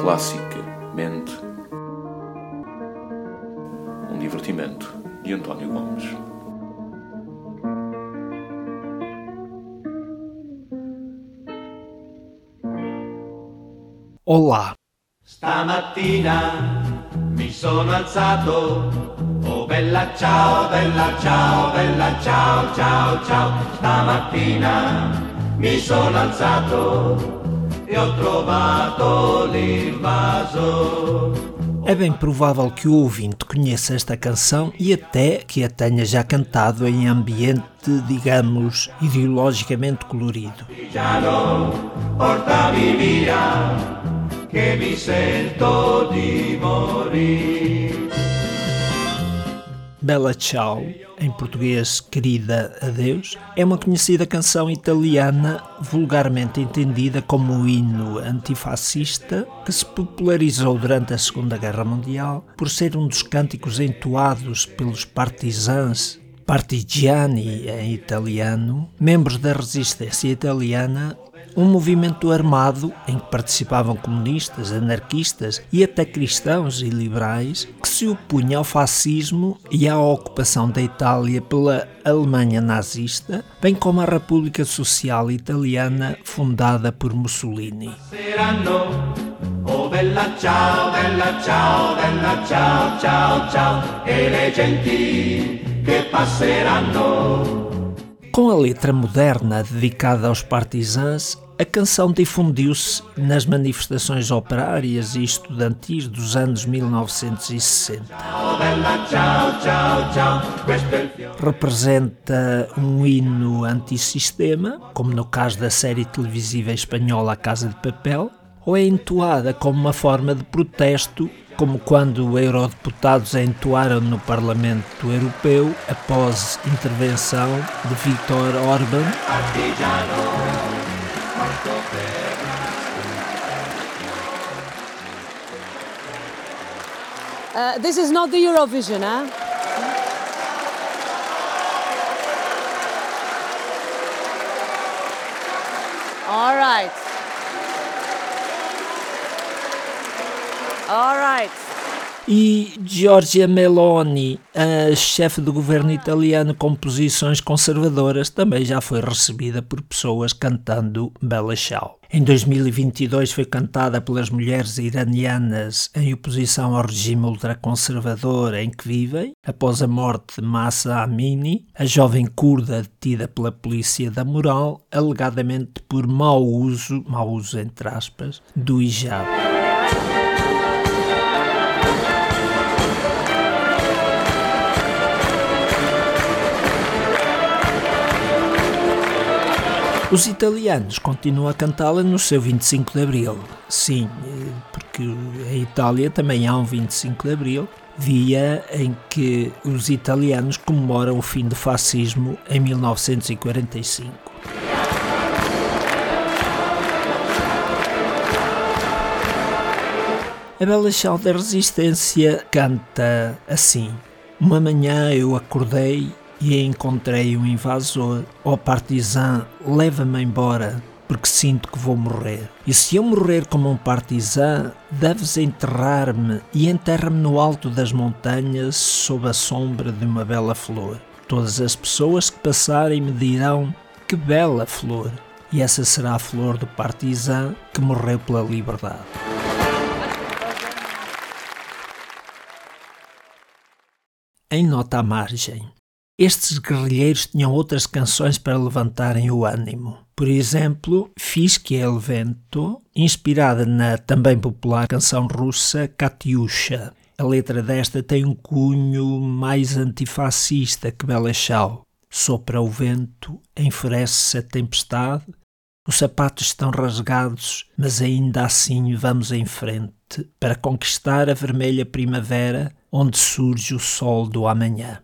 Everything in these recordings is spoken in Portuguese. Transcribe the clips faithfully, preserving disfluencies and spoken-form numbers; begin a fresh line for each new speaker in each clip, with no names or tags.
Classicamente, um divertimento de António Gomes.
Olá.
Stamattina mi sono alzato, oh bella ciao, bella ciao, bella ciao, ciao, ciao. Stamattina mi sono alzato e ho trovato l'invaso.
É bem provável que o ouvinte conheça esta canção e até que a tenha já cantado em ambiente, digamos, ideologicamente colorido.
Portami via, che mi sento di morire.
Bella Ciao, em português Querida Adeus, é uma conhecida canção italiana vulgarmente entendida como um hino antifascista que se popularizou durante a Segunda Guerra Mundial por ser um dos cânticos entoados pelos partisans, partigiani em italiano, membros da resistência italiana, um movimento armado em que participavam comunistas, anarquistas e até cristãos e liberais que se opunha ao fascismo e à ocupação da Itália pela Alemanha nazista, bem como à República Social Italiana fundada por Mussolini.
Oh bella ciao, bella ciao, bella ciao, ciao, ciao, e le genti che passeranno.
Com a letra moderna dedicada aos partisans, a canção difundiu-se nas manifestações operárias e estudantis dos anos mil novecentos e sessenta. Representa um hino antissistema, como no caso da série televisiva espanhola A Casa de Papel, ou é entoada como uma forma de protesto, como quando eurodeputados a entoaram no Parlamento Europeu após intervenção de Viktor Orbán.
Uh, this is not the Eurovision, huh? All right. All right.
E Giorgia Meloni, a chefe do governo italiano com posições conservadoras, também já foi recebida por pessoas cantando Bella Ciao. Em dois mil e vinte e dois foi cantada pelas mulheres iranianas em oposição ao regime ultraconservador em que vivem, após a morte de Mahsa Amini, a jovem curda detida pela polícia da moral, alegadamente por mau uso, mau uso entre aspas, do hijab. Os italianos continuam a cantá-la no seu vinte e cinco de Abril. Sim, porque em Itália também há um vinte e cinco de Abril, dia em que os italianos comemoram o fim do fascismo em mil novecentos e quarenta e cinco. A Bella Ciao da Resistência canta assim: uma manhã eu acordei e encontrei um invasor. Ó partisan, leva-me embora, porque sinto que vou morrer. E se eu morrer como um partisan, deves enterrar-me e enterra-me no alto das montanhas, sob a sombra de uma bela flor. Todas as pessoas que passarem me dirão: que bela flor! E essa será a flor do partisan que morreu pela liberdade. Em nota à margem, estes guerrilheiros tinham outras canções para levantarem o ânimo. Por exemplo, Fischia il vento, inspirada na também popular canção russa Katyusha. A letra desta tem um cunho mais antifascista que Bella Ciao. Sopra o vento, enfurece-se a tempestade, os sapatos estão rasgados, mas ainda assim vamos em frente para conquistar a vermelha primavera onde surge o sol do amanhã.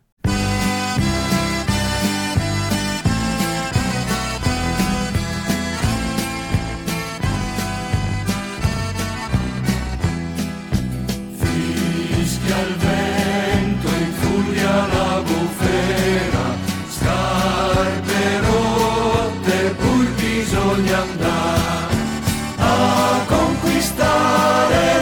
Andare a conquistare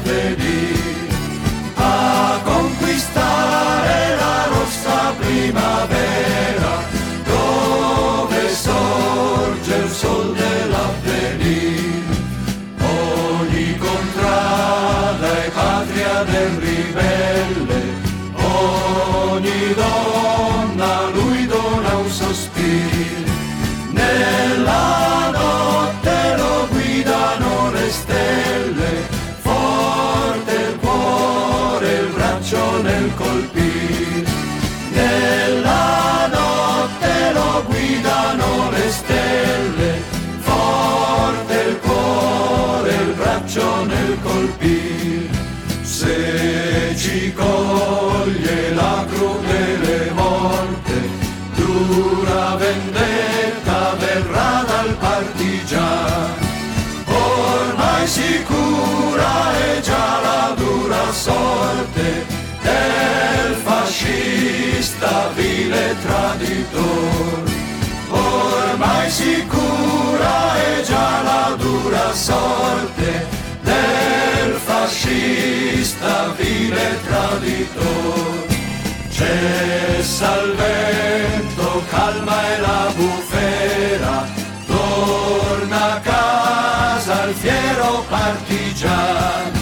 l'avvenir, a conquistare la rossa primavera, dove sorge il sol dell'avvenir. Ogni contrada è patria del ribelle, ogni donna lui dona un sospiro, nella notte lo guidano le stelle, forte il cuore, il braccio nel colpir, nella notte lo guidano le stelle, forte il cuore, il braccio nel colpir. Se ci coglie la crudele morte, dura vendetta verrà dal partigiano, ormai sicura è già la dura sorte del fascista vile traditor, ormai sicura è già la dura sorte del fascista vile traditor. Cessa il vento, calma e la bufera, torna a casa il fiero partigiano,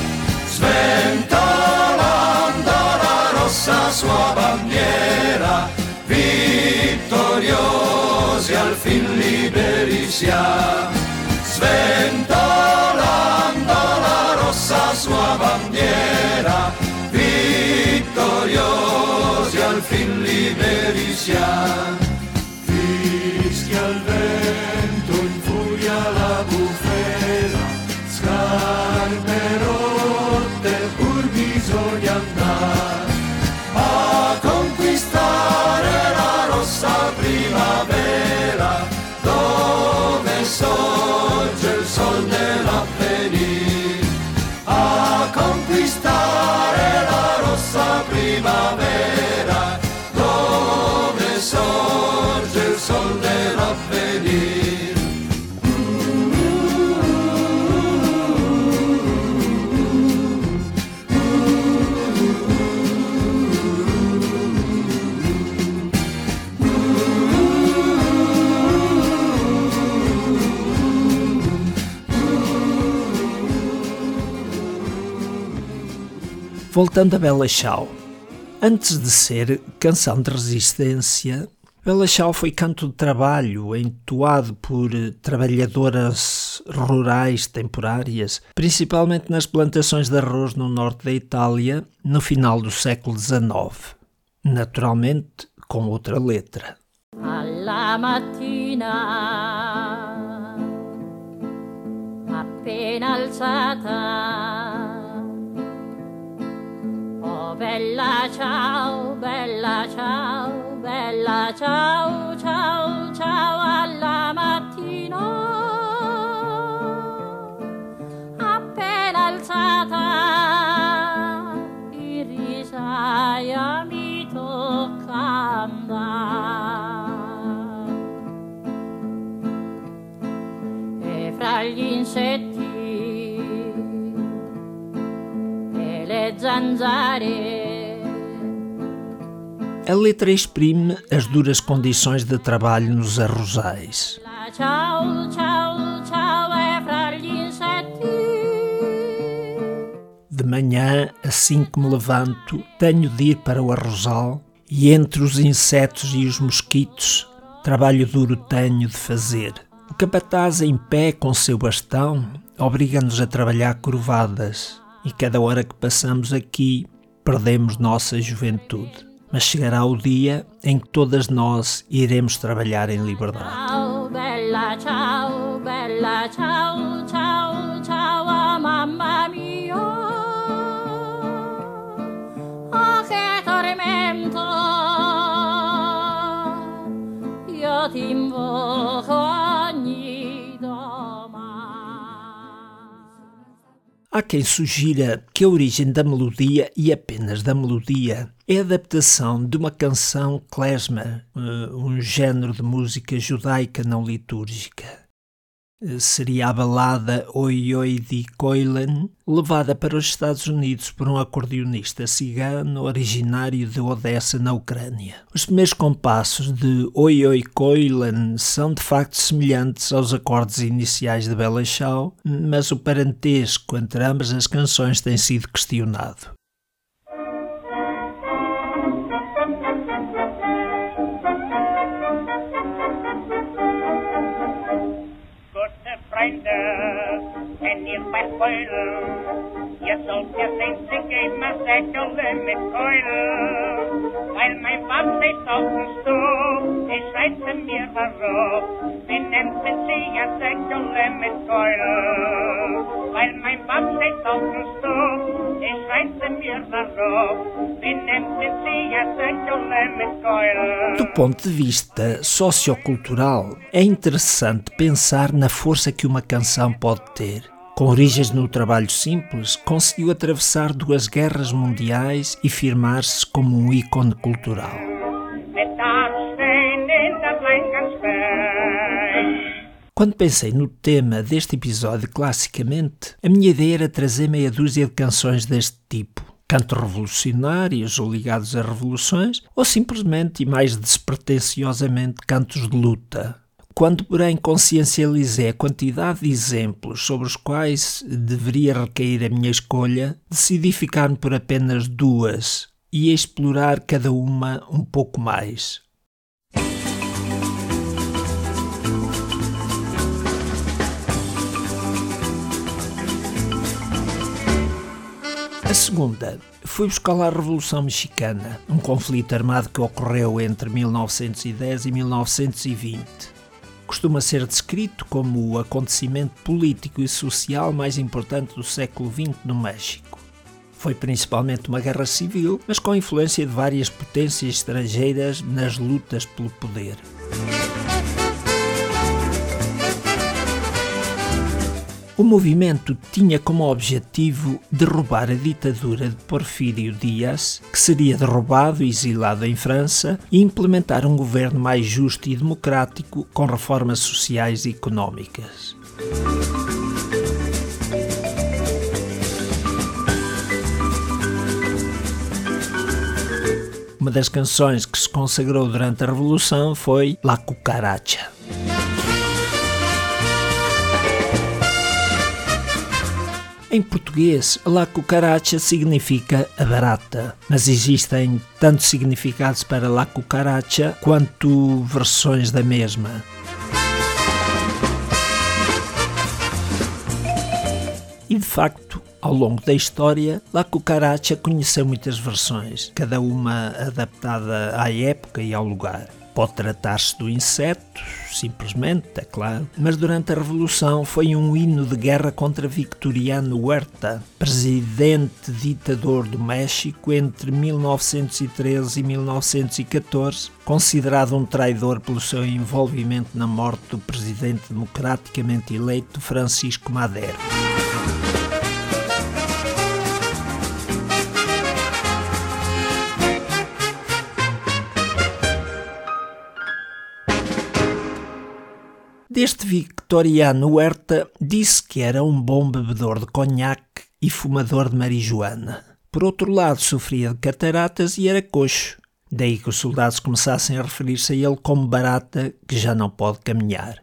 sventolando la rossa sua bandiera, vittoriosi al fin liberi siamo, sventolando la rossa sua bandiera, vittoriosi al fin liberi siamo. Fischia il vento, infuria la bufera, scarpe rotte pur bisogna andare a conquistare la rossa primavera, dove sorge il sol dell'avvenir, a conquistare la rossa primavera, dove sorge il sol dell'avvenir.
Voltando a Bela Ciao. Antes de ser canção de resistência, Bela Ciao foi canto de trabalho, entoado por trabalhadoras rurais temporárias, principalmente nas plantações de arroz no norte da Itália, no final do século dezenove. Naturalmente, com outra letra.
Alla mattina, appena alzata, oh bella ciao, bella ciao, bella ciao, ciao, ciao, alla mattina, appena alzata, in risaia mi tocca andare, e fra gli insetti e le zanzare.
A letra exprime as duras condições de trabalho nos arrozais.
Ciao, ciao, ciao, é fra gli insetti.
De manhã, assim que me levanto, tenho de ir para o arrozal e entre os insetos e os mosquitos, trabalho duro tenho de fazer. O capataz em pé com seu bastão obriga-nos a trabalhar curvadas e cada hora que passamos aqui perdemos nossa juventude. Mas chegará o dia em que todas nós iremos trabalhar em liberdade.
Ciao, bella ciao, bella ciao, ciao, ciao, mamma mia. Oh, che tormento, io ti invoco ogni domani.
Há quem sugira que a origem da melodia, e apenas da melodia, é a adaptação de uma canção klezmer, um género de música judaica não litúrgica. seria a balada Oi Oi di Koilen, levada para os Estados Unidos por um acordeonista cigano originário de Odessa, na Ucrânia. Os primeiros compassos de Oi Oi Koilen são de facto semelhantes aos acordes iniciais de Bella Ciao, mas o parentesco entre ambas as canções tem sido questionado.
En ihr Beutel, ihr sollt ja sehen, sie geben mir Säckele mit Keule. Weil mein Pap steht auf dem Stuhl, ich reize mir warum, wie nennt sie ja Säckele mit Keule. Weil mein Pap steht auf dem Stuhl, ich reize mir warum, wie nennt sie ja Säckele mit Keule.
Do ponto de vista sociocultural, é interessante pensar na força que uma canção pode ter. Com origens no trabalho simples, conseguiu atravessar duas guerras mundiais e firmar-se como um ícone cultural. Quando pensei no tema deste episódio classicamente, a minha ideia era trazer meia dúzia de canções deste tipo. Cantos revolucionários ou ligados a revoluções, ou simplesmente e mais despretensiosamente cantos de luta. Quando, porém, consciencializei a quantidade de exemplos sobre os quais deveria recair a minha escolha, decidi ficar-me por apenas duas e explorar cada uma um pouco mais. A segunda foi buscar lá a Revolução Mexicana, um conflito armado que ocorreu entre mil novecentos e dez e mil novecentos e vinte. Costuma ser descrito como o acontecimento político e social mais importante do século vinte no México. Foi principalmente uma guerra civil, mas com influência de várias potências estrangeiras nas lutas pelo poder. O movimento tinha como objetivo derrubar a ditadura de Porfírio Díaz, que seria derrubado e exilado em França, e implementar um governo mais justo e democrático com reformas sociais e económicas. Uma das canções que se consagrou durante a Revolução foi La Cucaracha. Em português, La Cucaracha significa a barata, mas existem tanto significados para La Cucaracha quanto versões da mesma. E de facto, ao longo da história, La Cucaracha conheceu muitas versões, cada uma adaptada à época e ao lugar. Pode tratar-se do inseto, simplesmente, é claro, mas durante a Revolução foi um hino de guerra contra Victoriano Huerta, presidente ditador do México entre mil novecentos e treze e mil novecentos e catorze, considerado um traidor pelo seu envolvimento na morte do presidente democraticamente eleito Francisco Madero. Deste Victoriano Huerta disse que era um bom bebedor de conhaque e fumador de marijuana. Por outro lado, sofria de cataratas e era coxo. Daí que os soldados começassem a referir-se a ele como barata que já não pode caminhar.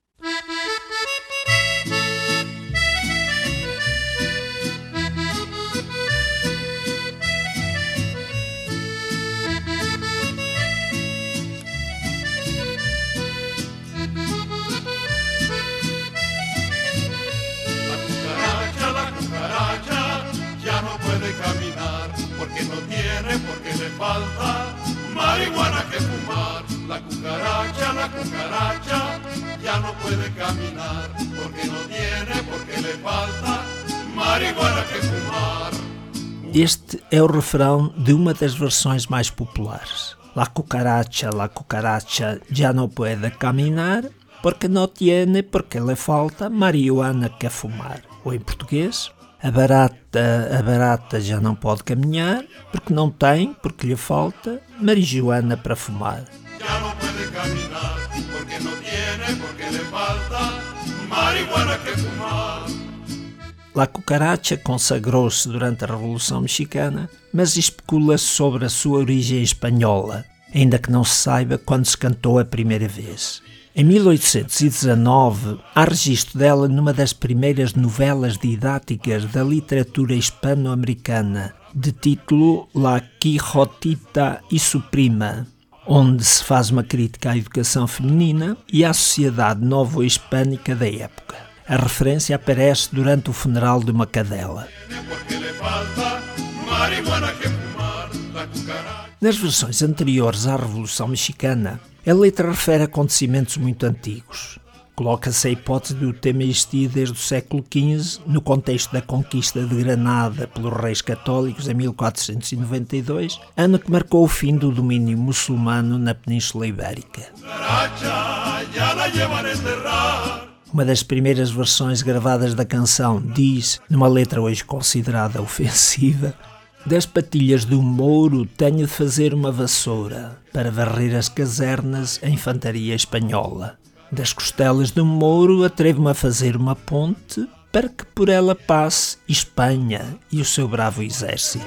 Porque le falta marihuana que fumar. La cucaracha, la cucaracha ya no puede caminar porque no tiene, porque le falta marihuana que fumar.
Este é o refrão de uma das versões mais populares. La cucaracha, la cucaracha ya no puede caminar porque no tiene, porque le falta marihuana que fumar. Ou em português, A barata, a barata já não pode caminhar, porque não tem, porque lhe falta, marijuana para fumar.
Já não pode caminhar, porque não tiene, porque lhe falta marihuana que fumar.
La Cucaracha consagrou-se durante a Revolução Mexicana, mas especula-se sobre a sua origem espanhola, ainda que não se saiba quando se cantou a primeira vez. Em mil oitocentos e dezanove, há registro dela numa das primeiras novelas didáticas da literatura hispano-americana, de título La Quijotita y su prima, onde se faz uma crítica à educação feminina e à sociedade novo-hispânica da época. A referência aparece durante o funeral de uma cadela. Nas versões anteriores à Revolução Mexicana, a letra refere acontecimentos muito antigos. Coloca-se a hipótese de o tema existir desde o século quinze, no contexto da conquista de Granada pelos reis católicos em mil quatrocentos e noventa e dois, ano que marcou o fim do domínio muçulmano na Península Ibérica. Uma das primeiras versões gravadas da canção diz, numa letra hoje considerada ofensiva: das patilhas do Mouro tenho de fazer uma vassoura para varrer as casernas a infantaria espanhola. Das costelas do Mouro atrevo-me a fazer uma ponte para que por ela passe Espanha e o seu bravo exército.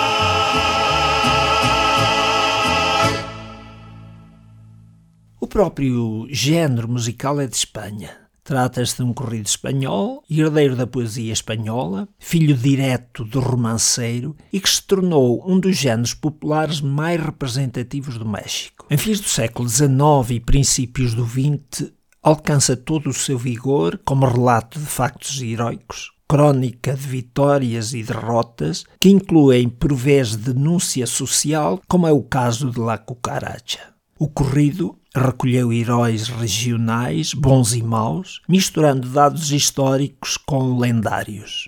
O próprio género musical é de Espanha. Trata-se de um corrido espanhol, herdeiro da poesia espanhola, filho direto do romanceiro e que se tornou um dos géneros populares mais representativos do México. Em fins do século dezenove e princípios do vinte, alcança todo o seu vigor como relato de factos heróicos, crónica de vitórias e derrotas, que incluem por vezes denúncia social, como é o caso de La Cucaracha. O corrido recolheu heróis regionais, bons e maus, misturando dados históricos com lendários.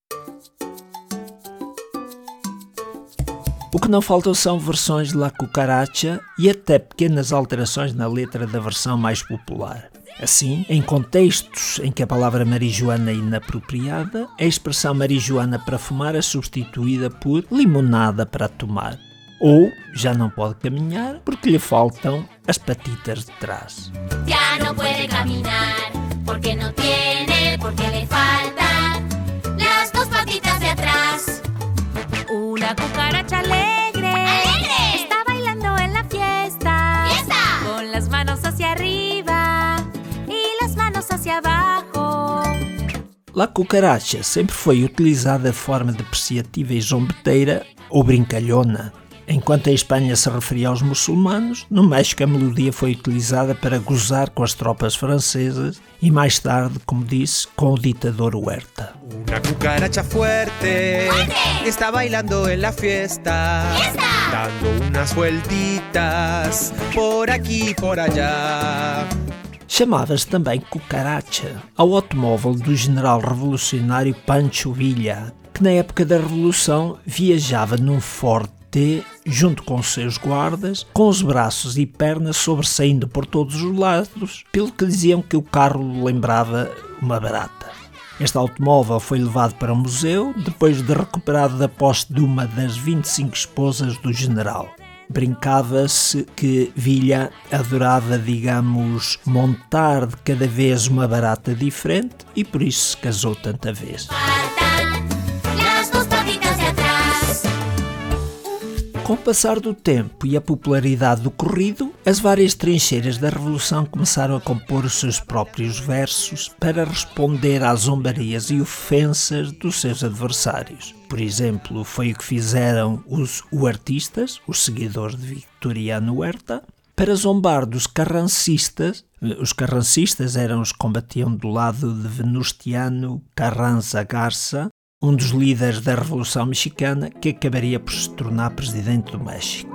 O que não faltam são versões de La Cucaracha e até pequenas alterações na letra da versão mais popular. Assim, em contextos em que a palavra marijuana é inapropriada, a expressão marijuana para fumar é substituída por limonada para tomar. Ou já não pode caminhar porque lhe faltam as patitas de trás.
Já não pode caminhar porque não tiene, porque le faltan las dos patitas de atrás.
Una cucaracha alegre,
¡Alegre!
Está bailando en la fiesta,
¡Fiesta!
Con las manos hacia arriba y las manos hacia abajo.
La Cucaracha sempre foi utilizada de forma depreciativa e zombeteira ou brincalhona. Enquanto a Espanha se referia aos muçulmanos, no México a melodia foi utilizada para gozar com as tropas francesas e mais tarde, como disse, com o ditador Huerta.
Una cucaracha fuerte,
¡Fuerte!
Está bailando en la fiesta,
¡Fiesta!
dando unas vueltitas por aquí y por allá.
Chamava-se também Cucaracha ao automóvel do general revolucionário Pancho Villa, que na época da Revolução viajava num Ford T, junto com seus guardas, com os braços e pernas sobressaindo por todos os lados, pelo que diziam que o carro lembrava uma barata. Este automóvel foi levado para o museu, depois de recuperado da posse de uma das vinte e cinco esposas do general. Brincava-se que Villa adorava, digamos, montar de cada vez uma barata diferente e por isso se casou tanta vez. Com o passar do tempo e a popularidade do corrido, as várias trincheiras da Revolução começaram a compor os seus próprios versos para responder às zombarias e ofensas dos seus adversários. Por exemplo, foi o que fizeram os huertistas, os seguidores de Victoriano Huerta, para zombar dos carrancistas. Os carrancistas eram os que combatiam do lado de Venustiano Carranza Garza, um dos líderes da Revolução Mexicana, que acabaria por se tornar presidente do México.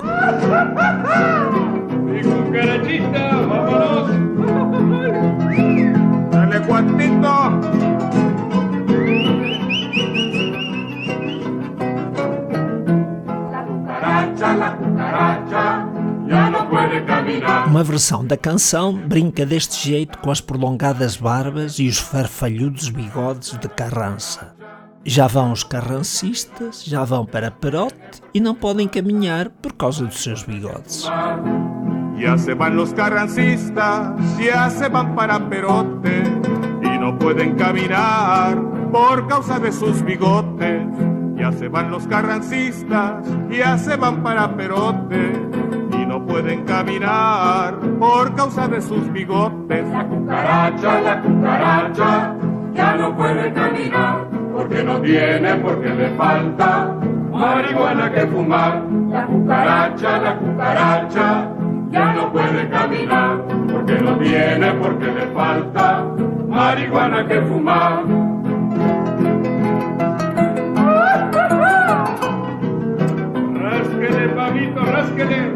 Uma versão da canção brinca deste jeito com as prolongadas barbas e os farfalhudos bigodes de Carranza. Já vão os carrancistas, já vão para Perote e não podem caminhar por causa dos seus bigodes.
Ya se van los carrancistas, ya se van para Perote y no no pueden caminar por causa de sus bigotes. Ya se van los carrancistas, ya se van para Perote y no pueden caminar por causa de sus bigotes.
La cucaracha, la cucaracha, ya no puede caminar porque no tiene, porque le falta marihuana que fumar. La cucaracha, la cucaracha, ya no puede caminar porque no tiene, porque le falta marihuana que fumar.
Rásquele, Pablito, rásquele.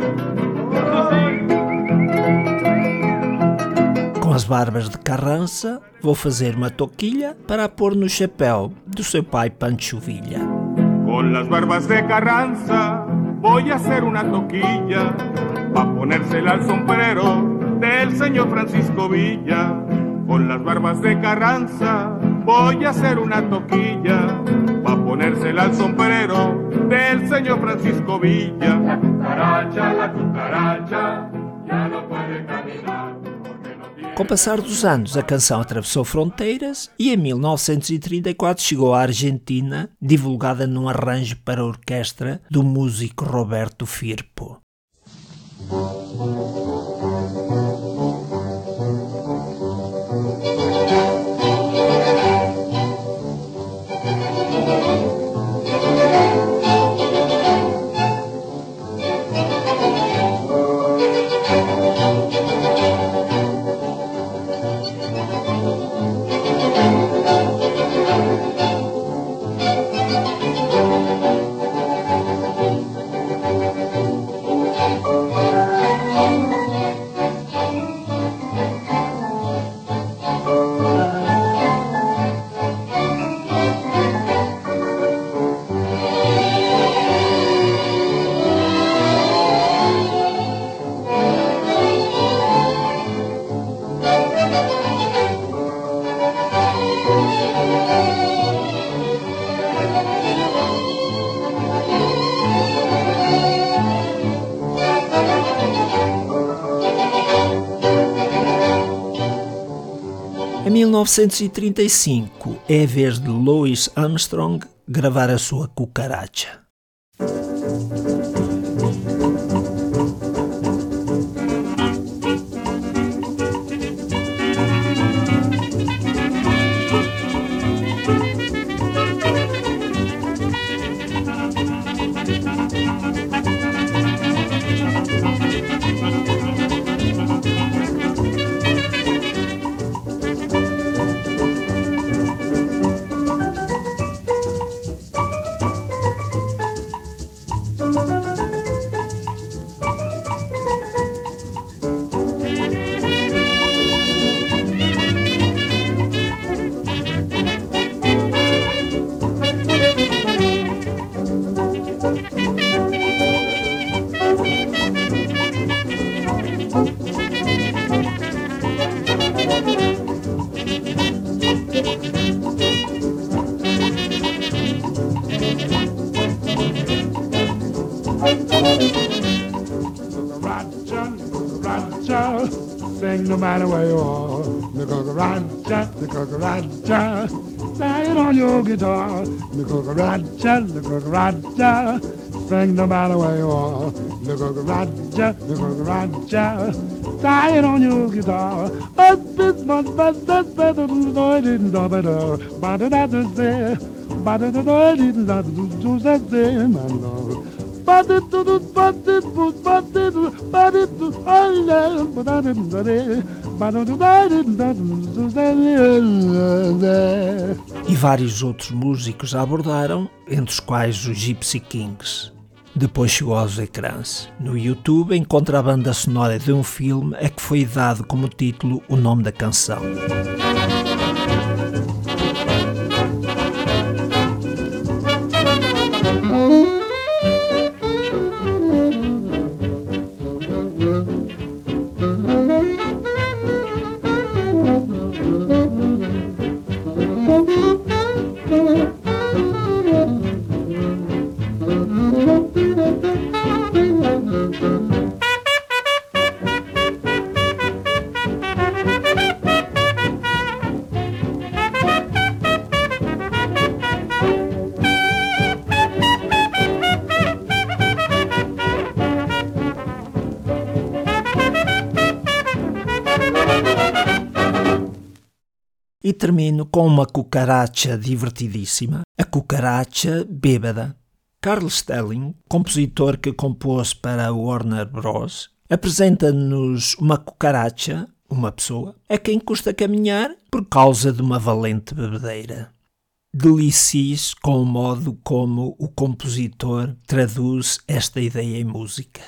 Com as barbas de Carrança, vou fazer uma toquilha para pôr no chapéu do seu pai Pancho Villa.
Con las barbas de Carranza voy a hacer una toquilla pa' ponérsela al sombrero del señor Francisco Villa. Con las barbas de Carranza voy a hacer una toquilla pa' ponérsela al sombrero del señor Francisco Villa.
La cucaracha, la cucaracha, ya no puede caminar.
Com o passar dos anos, a canção atravessou fronteiras e em mil novecentos e trinta e quatro chegou à Argentina, divulgada num arranjo para orquestra do músico Roberto Firpo. Em mil novecentos e trinta e cinco é a vez de Louis Armstrong gravar a sua cucaracha.
Sing no matter where you are, the cucaracha, the cucaracha, play it on your guitar, the cucaracha, the cucaracha, sing no matter where you are, the cucaracha, the cucaracha, play it on your guitar. But this much, but that's better than I didn't know better, but that is there, but I didn't know to that there, my love. But it to the but it was but it but it was I love but I didn't know it but I didn't know that.
E vários outros músicos a abordaram, entre os quais os Gypsy Kings. Depois chegou aos ecrãs. No YouTube encontra a banda sonora de um filme a que foi dado como título o nome da canção. termino com uma cucaracha divertidíssima, a cucaracha bêbada. Carl Stalling, compositor que compôs para a Warner Bros., apresenta-nos uma cucaracha, uma pessoa, a quem custa caminhar por causa de uma valente bebedeira. Delicie-se com o modo como o compositor traduz esta ideia em música.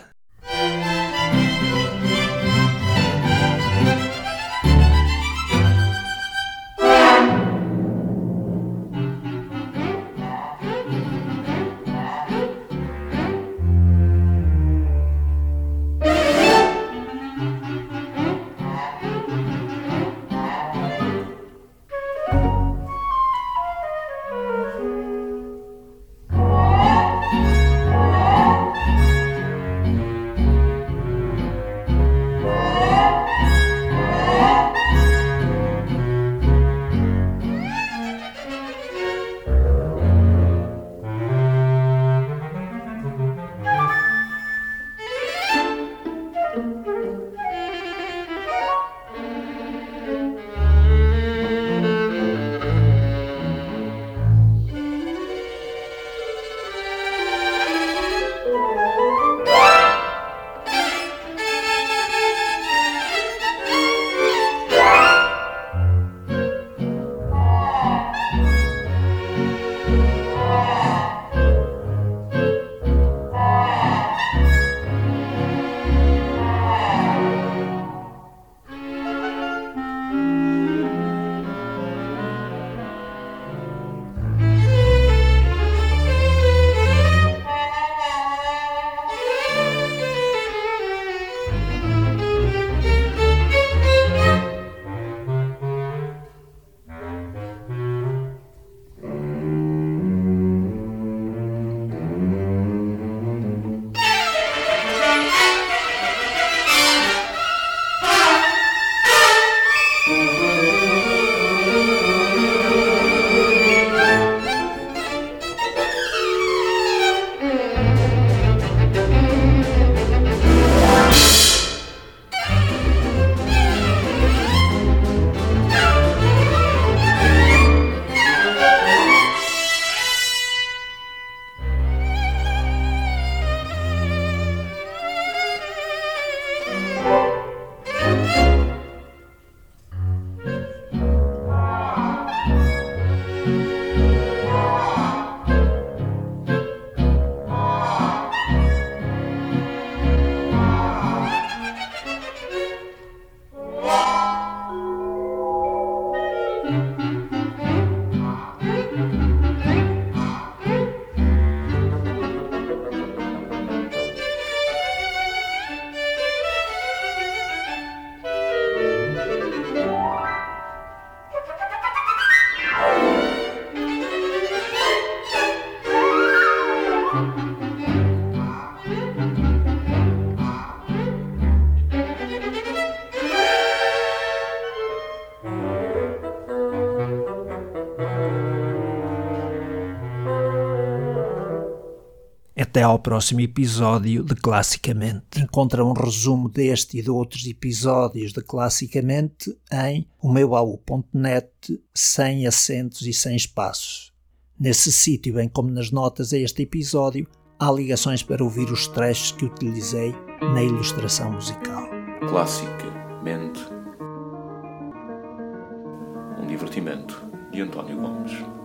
Até ao próximo episódio de Classicamente. Encontra um resumo deste e de outros episódios de Classicamente em o meu baú ponto net, sem acentos e sem espaços. Nesse sítio, bem como nas notas a este episódio, há ligações para ouvir os trechos que utilizei na ilustração musical.
Classicamente. Um divertimento de António Gomes.